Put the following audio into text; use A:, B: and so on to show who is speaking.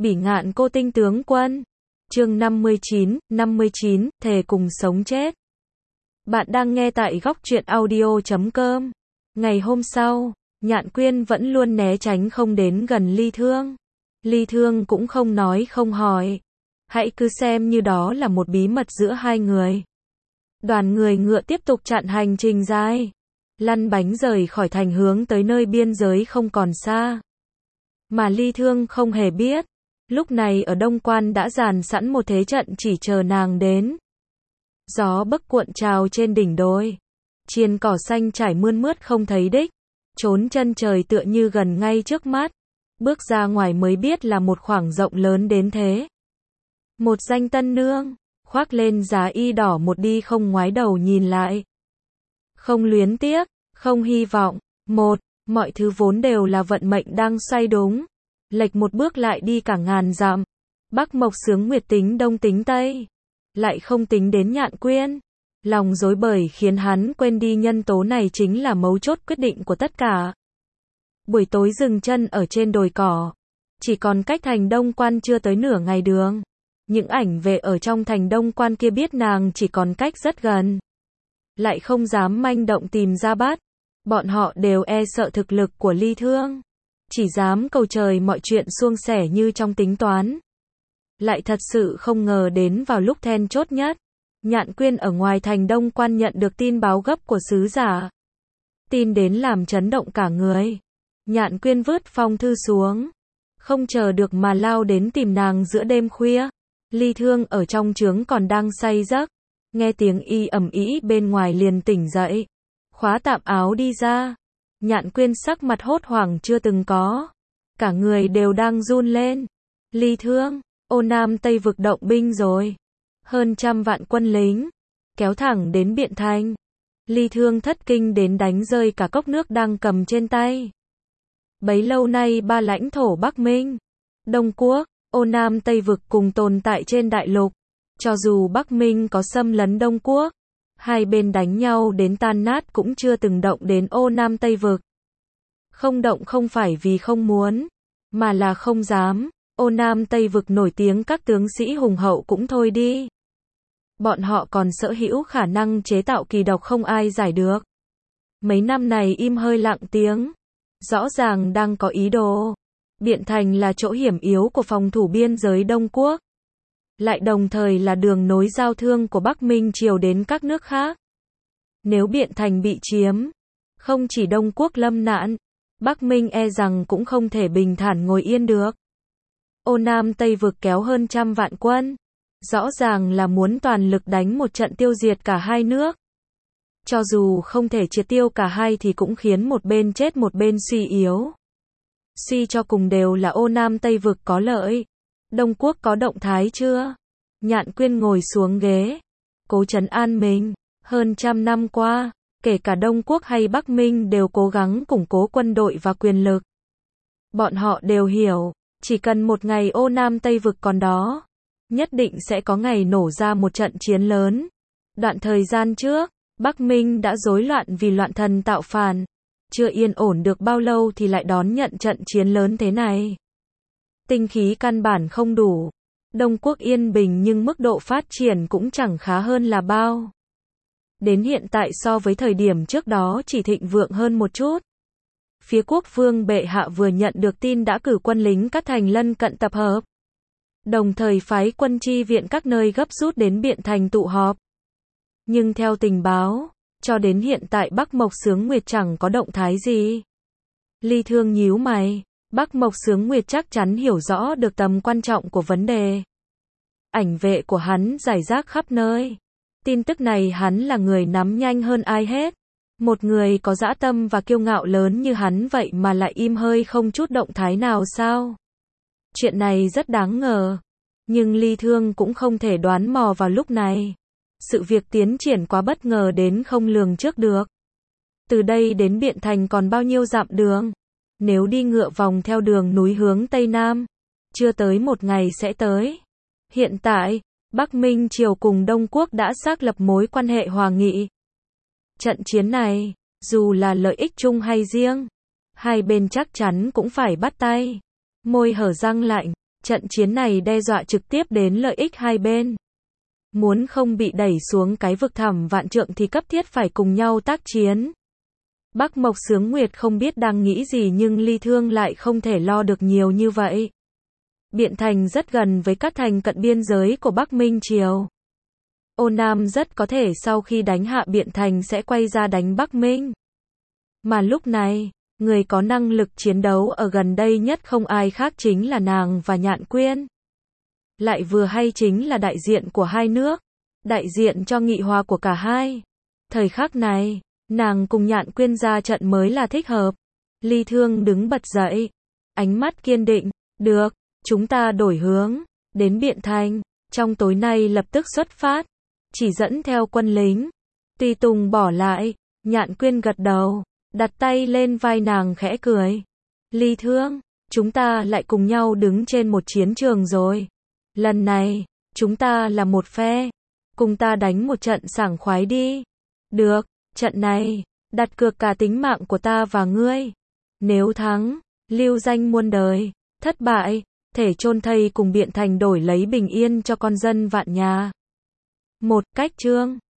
A: Bỉ ngạn cô tinh tướng quân. Chương 59, thề cùng sống chết. Bạn đang nghe tại góc truyện audio.com. Ngày hôm sau, Nhạn Quyên vẫn luôn né tránh không đến gần Ly Thương. Ly Thương cũng không nói không hỏi. Hãy cứ xem như đó là một bí mật giữa hai người. Đoàn người ngựa tiếp tục chặn hành trình dài. Lăn bánh rời khỏi thành hướng tới nơi biên giới không còn xa. Mà Ly Thương không hề biết. Lúc này ở Đông Quan đã dàn sẵn một thế trận chỉ chờ nàng đến. Gió bấc cuộn trào trên đỉnh đồi. Triền cỏ xanh trải mươn mướt không thấy đích. Trốn chân trời tựa như gần ngay trước mắt. Bước ra ngoài mới biết là một khoảng rộng lớn đến thế. Một danh tân nương, khoác lên giá y đỏ một đi không ngoái đầu nhìn lại. Không luyến tiếc, không hy vọng. Mọi thứ vốn đều là vận mệnh đang xoay đúng. Lệch một bước lại đi cả ngàn dặm. Bắc Mộc Xướng Nguyệt tính Đông tính Tây. Lại không tính đến Nhạn Quyên. Lòng rối bời khiến hắn quên đi nhân tố này chính là mấu chốt quyết định của tất cả. Buổi tối dừng chân ở trên đồi cỏ. Chỉ còn cách thành Đông Quan chưa tới nửa ngày đường. Những ảnh về ở trong thành Đông Quan kia biết nàng chỉ còn cách rất gần. Lại không dám manh động tìm ra bắt. Bọn họ đều e sợ thực lực của Ly Thương. Chỉ dám cầu trời mọi chuyện suôn sẻ như trong tính toán. Lại thật sự không ngờ đến vào lúc then chốt nhất. Nhạn Quyên ở ngoài thành Đông Quan nhận được tin báo gấp của sứ giả. Tin đến làm chấn động cả người. Nhạn Quyên vứt phong thư xuống. Không chờ được mà lao đến tìm nàng giữa đêm khuya. Ly Thương ở trong trướng còn đang say giấc. Nghe tiếng y ầm ĩ bên ngoài liền tỉnh dậy. Khóa tạm áo đi ra. Nhạn Quyên sắc mặt hốt hoảng chưa từng có. Cả người đều đang run lên. Ly Thương, Ô Nam Tây vực động binh rồi. Hơn 100 vạn quân lính. Kéo thẳng đến Biện Thành. Ly Thương thất kinh đến đánh rơi cả cốc nước đang cầm trên tay. Bấy lâu nay ba lãnh thổ Bắc Minh, Đông Quốc, Ô Nam Tây vực cùng tồn tại trên đại lục. Cho dù Bắc Minh có xâm lấn Đông Quốc, hai bên đánh nhau đến tan nát cũng chưa từng động đến Ô Nam Tây vực. Không động không phải vì không muốn, mà là không dám. Ô Nam Tây vực nổi tiếng các tướng sĩ hùng hậu cũng thôi đi. Bọn họ còn sở hữu khả năng chế tạo kỳ độc không ai giải được. Mấy năm này im hơi lặng tiếng. Rõ ràng đang có ý đồ. Biện Thành là chỗ hiểm yếu của phòng thủ biên giới Đông Quốc. Lại đồng thời là đường nối giao thương của Bắc Minh Triều đến các nước khác. Nếu Biện Thành bị chiếm, không chỉ Đông Quốc lâm nạn, Bắc Minh e rằng cũng không thể bình thản ngồi yên được. Ô Nam Tây vực kéo hơn 100 vạn quân. Rõ ràng là muốn toàn lực đánh một trận tiêu diệt cả hai nước. Cho dù không thể triệt tiêu cả hai thì cũng khiến một bên chết một bên suy yếu. Suy cho cùng đều là Ô Nam Tây vực có lợi. Đông Quốc có động thái chưa? Nhạn Quyên ngồi xuống ghế. Cố trấn an mình. Hơn 100 năm qua, kể cả Đông Quốc hay Bắc Minh đều cố gắng củng cố quân đội và quyền lực. Bọn họ đều hiểu, chỉ cần một ngày Ô Nam Tây vực còn đó, nhất định sẽ có ngày nổ ra một trận chiến lớn. Đoạn thời gian trước, Bắc Minh đã rối loạn vì loạn thần tạo phản. Chưa yên ổn được bao lâu thì lại đón nhận trận chiến lớn thế này. Tinh khí căn bản không đủ. Đông Quốc yên bình nhưng mức độ phát triển cũng chẳng khá hơn là bao. Đến hiện tại so với thời điểm trước đó chỉ thịnh vượng hơn một chút. Phía quốc vương bệ hạ vừa nhận được tin đã cử quân lính các thành lân cận tập hợp. Đồng thời phái quân chi viện các nơi gấp rút đến Biện Thành tụ họp. Nhưng theo tình báo, cho đến hiện tại Bắc Mộc Xướng Nguyệt chẳng có động thái gì. Ly Thương nhíu mày. Bắc Mộc Xướng Nguyệt chắc chắn hiểu rõ được tầm quan trọng của vấn đề. Ảnh vệ của hắn rải rác khắp nơi. Tin tức này hắn là người nắm nhanh hơn ai hết. Một người có dã tâm và kiêu ngạo lớn như hắn vậy mà lại im hơi không chút động thái nào sao? Chuyện này rất đáng ngờ. Nhưng Ly Thương cũng không thể đoán mò vào lúc này. Sự việc tiến triển quá bất ngờ đến không lường trước được. Từ đây đến Biện Thành còn bao nhiêu dặm đường? Nếu đi ngựa vòng theo đường núi hướng Tây Nam, chưa tới một ngày sẽ tới. Hiện tại, Bắc Minh Triều cùng Đông Quốc đã xác lập mối quan hệ hòa nghị. Trận chiến này, dù là lợi ích chung hay riêng, hai bên chắc chắn cũng phải bắt tay. Môi hở răng lạnh, Trận chiến này đe dọa trực tiếp đến lợi ích hai bên. Muốn không bị đẩy xuống cái vực thẳm vạn trượng thì cấp thiết phải cùng nhau tác chiến. Bắc Mộc Xướng Nguyệt không biết đang nghĩ gì nhưng Ly Thương lại không thể lo được nhiều như vậy. Biện Thành rất gần với các thành cận biên giới của Bắc Minh Triều. Ô Nam rất có thể sau khi đánh hạ Biện Thành sẽ quay ra đánh Bắc Minh. Mà lúc này, người có năng lực chiến đấu ở gần đây nhất không ai khác chính là nàng và Nhạn Quyên. Lại vừa hay chính là đại diện của hai nước, đại diện cho nghị hòa của cả hai. Thời khắc này, nàng cùng Nhạn Quyên ra trận mới là thích hợp. Ly Thương đứng bật dậy, ánh mắt kiên định, được, chúng ta đổi hướng, đến Biện Thành, trong tối nay lập tức xuất phát, chỉ dẫn theo quân lính. Tùy Tùng bỏ lại, Nhạn Quyên gật đầu, đặt tay lên vai nàng khẽ cười. Ly Thương, chúng ta lại cùng nhau đứng trên một chiến trường rồi. Lần này, chúng ta là một phe, cùng ta đánh một trận sảng khoái đi. Được, trận này, đặt cược cả tính mạng của ta và ngươi. Nếu thắng, lưu danh muôn đời, thất bại, thể chôn thây cùng Biện Thành đổi lấy bình yên cho con dân vạn nhà. Một cách chương